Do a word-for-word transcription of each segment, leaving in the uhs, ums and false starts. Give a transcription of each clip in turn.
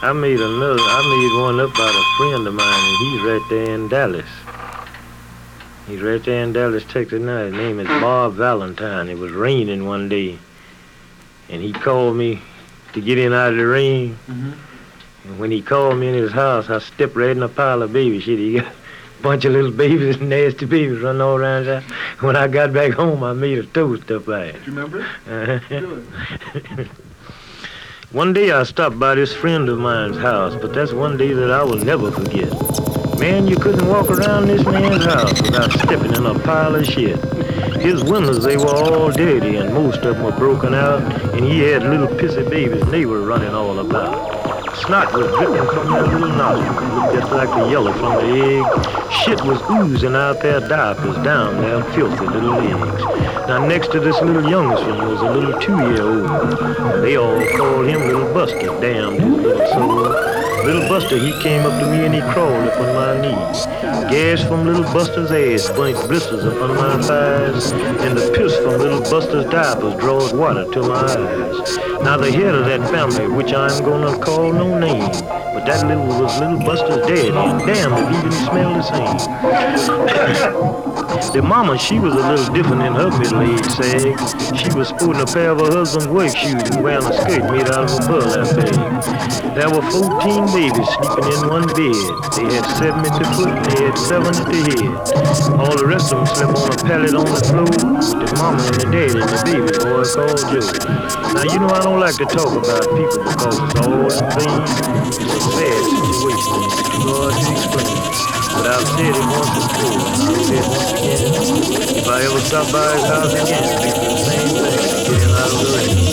I made another, I made one up by a friend of mine, and he's right there in Dallas. He's right there in Dallas, Texas now. His name is Bob Valentine. It was raining one day, and he called me to get in out of the rain. Mm-hmm. And when he called me in his house, I stepped right in a pile of baby shit. He got a bunch of little babies, nasty babies running all around there. When I got back home, I made a toast up by it. Do you remember? Uh-huh. Good. One day I stopped by this friend of mine's house, but that's one day that I will never forget. Man, you couldn't walk around this man's house without stepping in a pile of shit. His windows, they were all dirty, and most of them were broken out, and he had little pissy babies, and they were running all about. Snot was dripping from their little nostrils, it looked just like the yellow from the egg. Shit was oozing out their diapers down their filthy little legs. Now next to this little youngest one was a little two-year-old. They all called him Little Buster, damn his little soul. Little Buster, he came up to me and he crawled up on my knees. Gas from Little Buster's ass burnt blisters up on my thighs, and the piss from Little Buster's diapers draws water to my eyes. Now the head of that family, which I'm gonna call no name, but that little was Little Buster's daddy, and damn if he didn't smell the same. The mama, she was a little different in her middle-aged sag. She was sporting a pair of her husband's work shoes and wearing a skirt made out of a burlap bag. There were fourteen babies sleeping in one bed. They had seven at the foot and they had seven at the head. All the rest of them slept on a pallet on the floor with the mama and the daddy and the baby boy called Joe. Now, you know I don't like to talk about people because it's all in vain. It's a sad situation. It's too hard to explain. But I've said it once before, and I'll say it once again. If I ever stop by his house again, it'll be the same thing, getting out of the rain.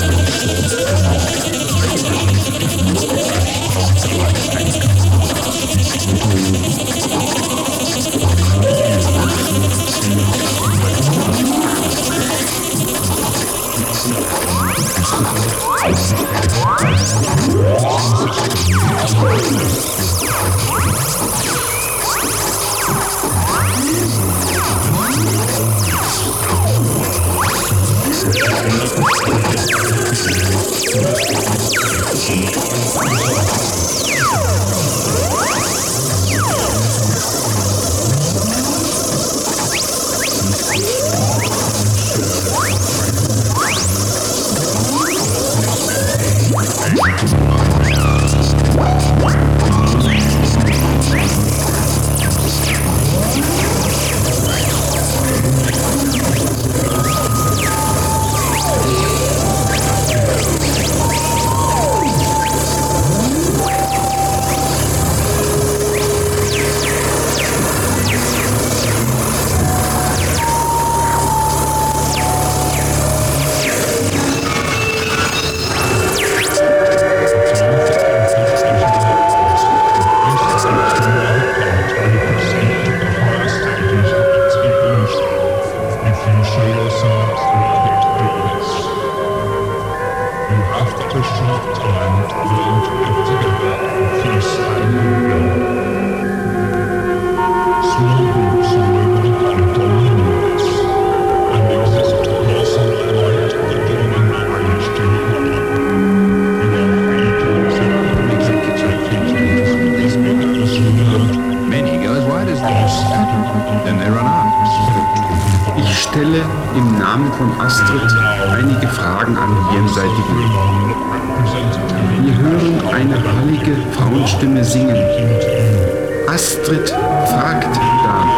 Im Namen von Astrid einige Fragen an die Jenseitigen. Wir hören eine hallige Frauenstimme singen. Astrid fragt da.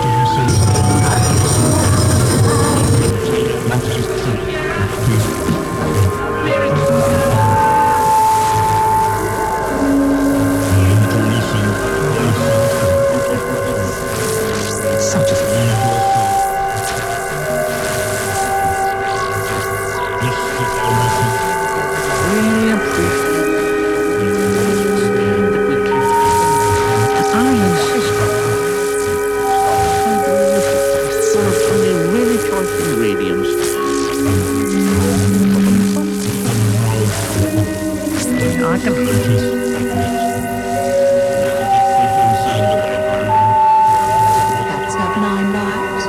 Thank you. maken. Cats have nine lives.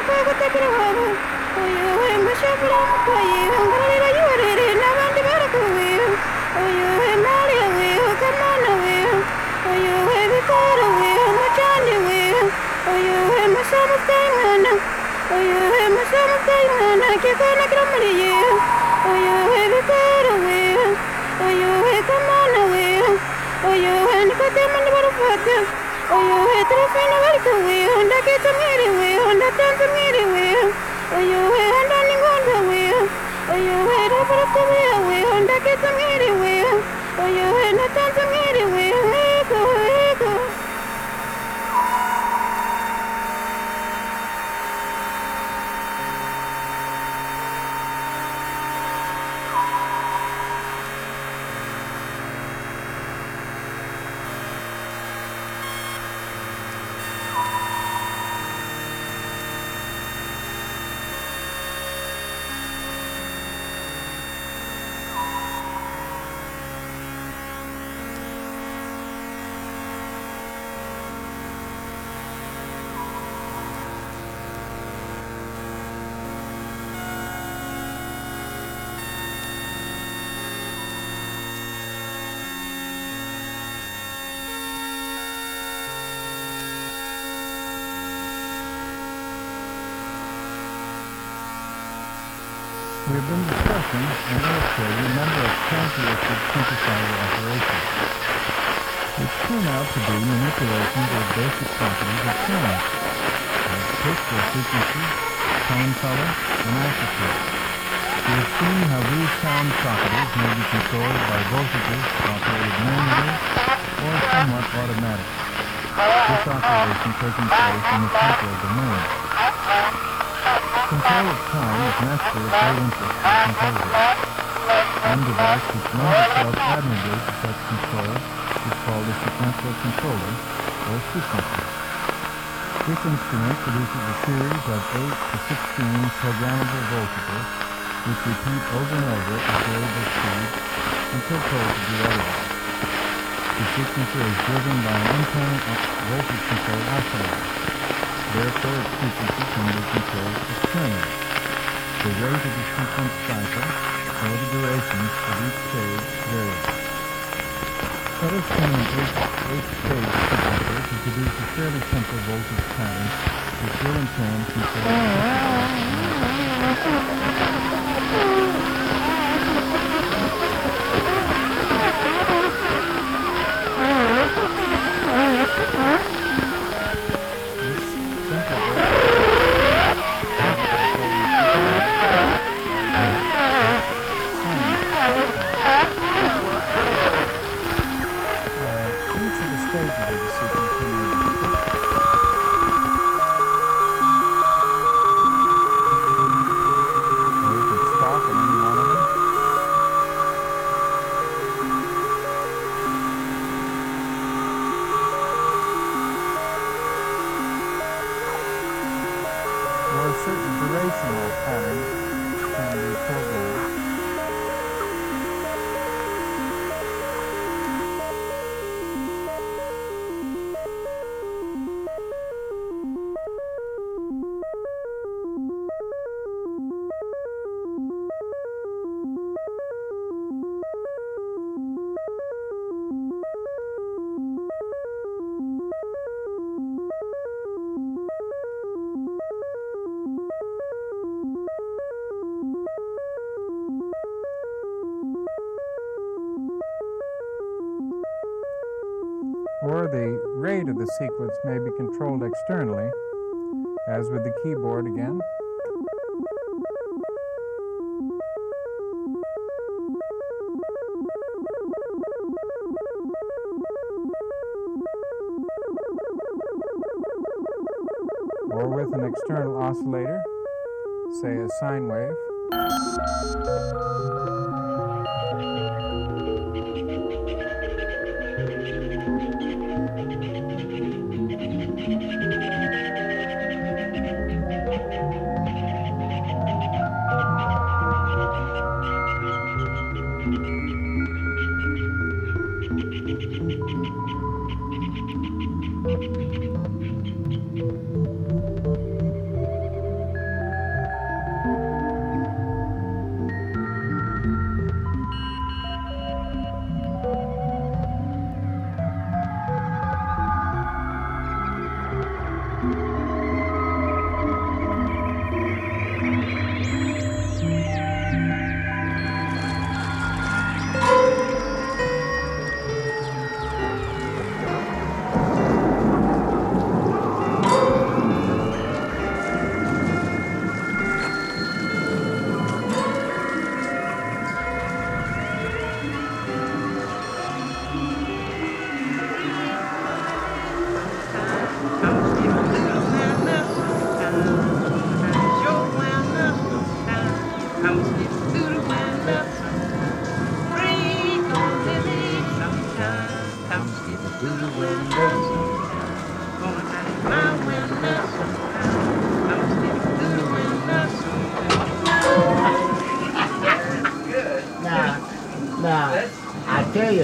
We have been discussing and illustrating a number of characteristic synthesizer operations, which turn out to be manipulations of basic properties of sound, like pitch or frequency, tone color, and amplitude. We have seen how these sound properties may be controlled by voltages operated manually or somewhat automatically. This operation taking place in the temporal domain. Control of time is naturally of great interest to composers. One device which lends itself admirably to such control is called a sequential controller, or sequencer. This instrument produces a series of eight to sixteen programmable voltages, which repeat over and over at variable speeds until told to do otherwise. The sequencer is driven by an internal voltage control oscillator. Therefore, its frequency can be controlled externally. The rate of the sequence cycle, or the durations of each stage, varies. Let us turn an eight-stage sequencer to produce a fairly simple voltage pattern, which will in turn control or the rate of the sequence may be controlled externally, as with the keyboard again. Or with an external oscillator, say a sine wave.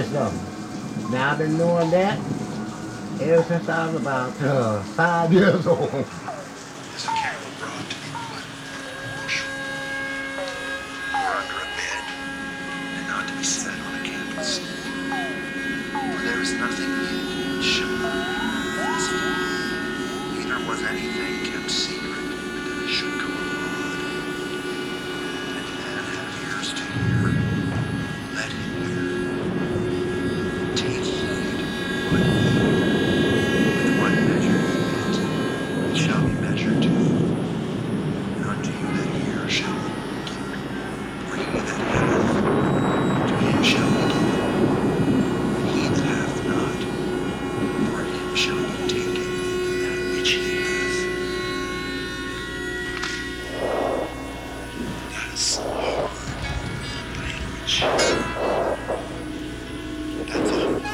something. Now I've been knowing that ever since I was about uh, five years old. There's a candle brought to me by a bushel, or under a bed, and not to be set on a candlestick. For there is nothing hid which shall not be visible, neither was anything kept secret that it should come abroad. And if any man have ears to hear, let him hear. Take heed what ye hear. With what measure ye hit, it shall be measured to you. And unto you that hear shall be given. For he that hath, to him shall be given. And he that hath not, for him shall be taken that which he hath. That is hard language. That's a whole lot of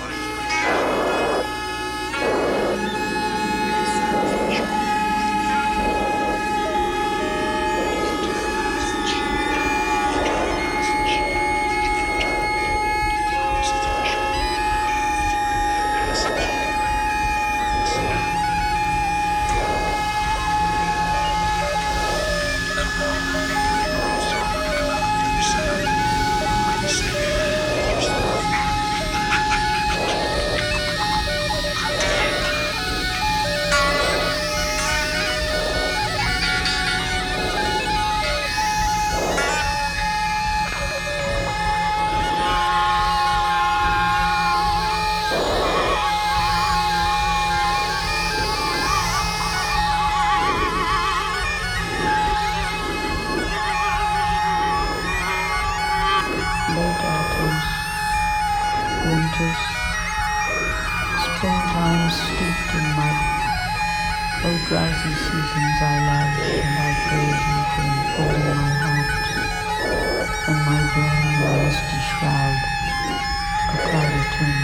Late autumns, winters, springtime steeped in mud, O drowsy seasons I love, and I praise you for enfolding my heart, and my brain a misty shroud, a cloudy tomb.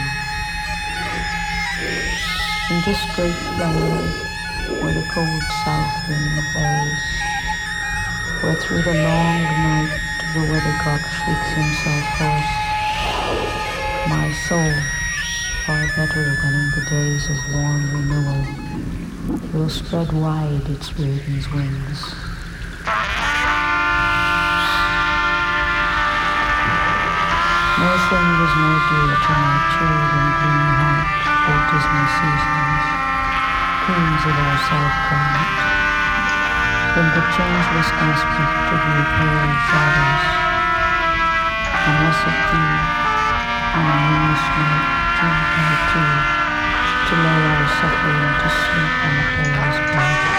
In this great plain, where the cold south wind plays, where through the long night the weathercock shrieks himself hoarse, my soul, far better than in the days of warm renewal, will spread wide its raven's wings. No thing is more dear to my chilled and green heart, O dismal seasons, queens of our south climate, than the changeless aspect of your pale shadows. Unless it be on a moonless night, two by two, to lay our suffering to sleep on the palest bed.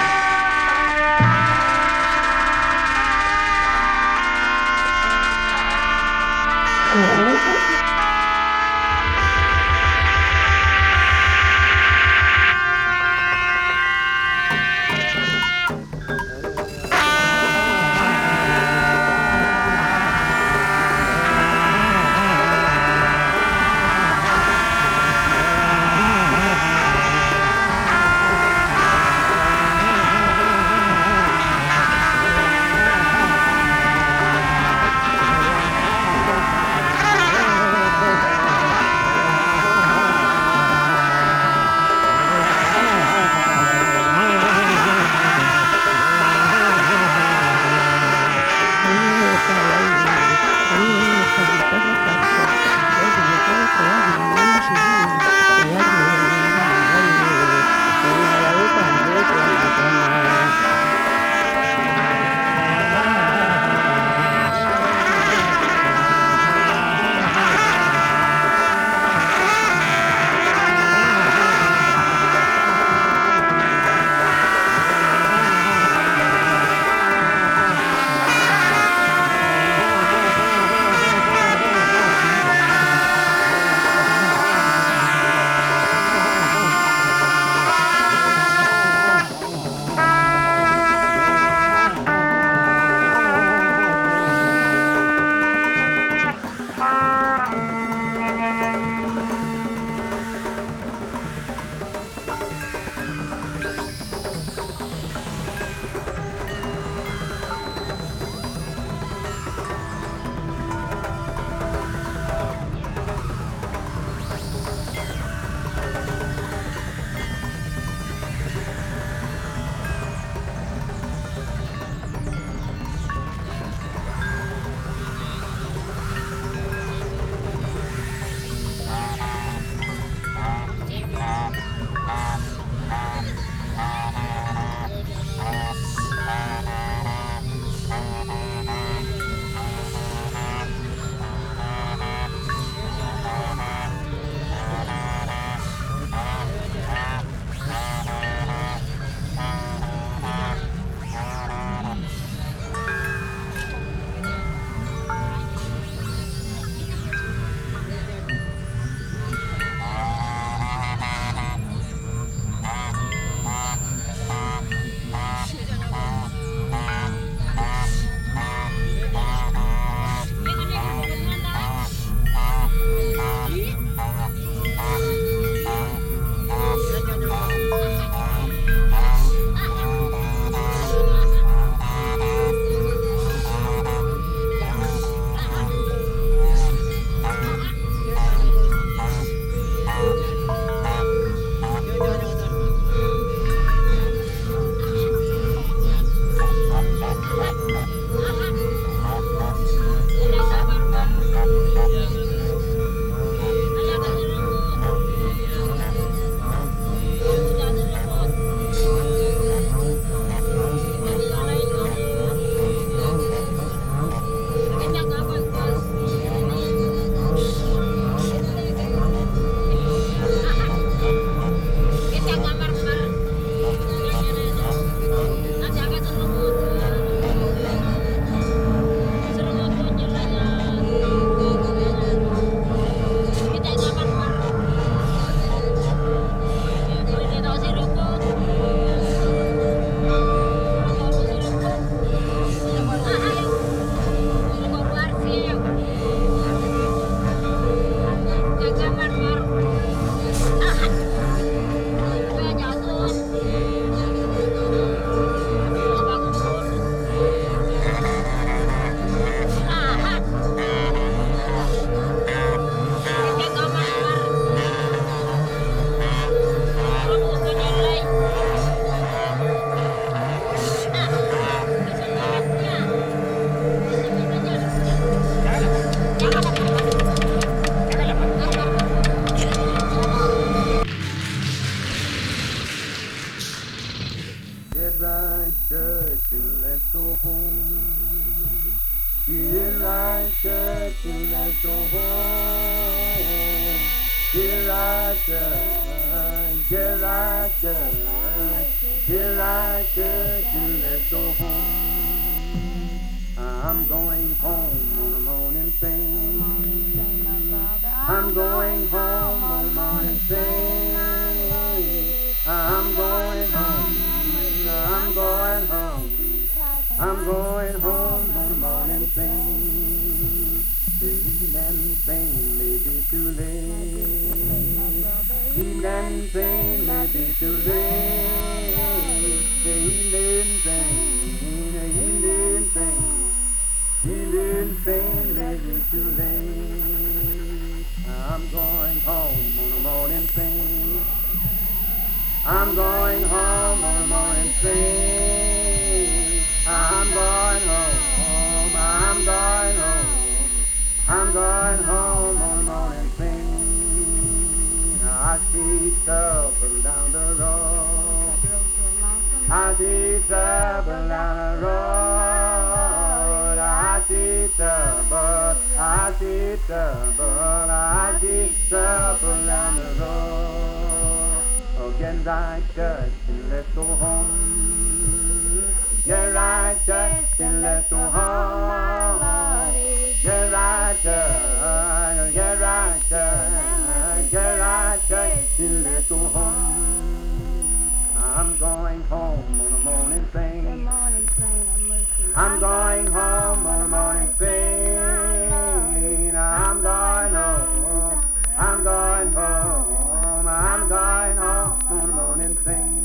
church and let's go home. Get right, church, and let's go home. Get right, church, get right, church, get right, church, and let's go home. I'm going home on a morning train. I'm going home on a morning train. I'm going home. I'm going home. I'm going home on a morning train. The evening train may be too late. Evening train may be too late. The evening train, the evening train, evening train may be too late. I'm going home on a morning train. I'm going home on a morning train. I'm going home, I'm going home, I'm going home on a morning train. I see trouble down the road. I see trouble down the road. I see trouble, I see trouble, I see trouble down the road. Oh, get right, church, and let's go home. Get right, church, and let's go home. Get right, church, get right, church, get right, church, and let's go home. I'm going home on a morning train. I'm going home on a morning train. I'm going home. I'm going home. I'm going home on a morning train.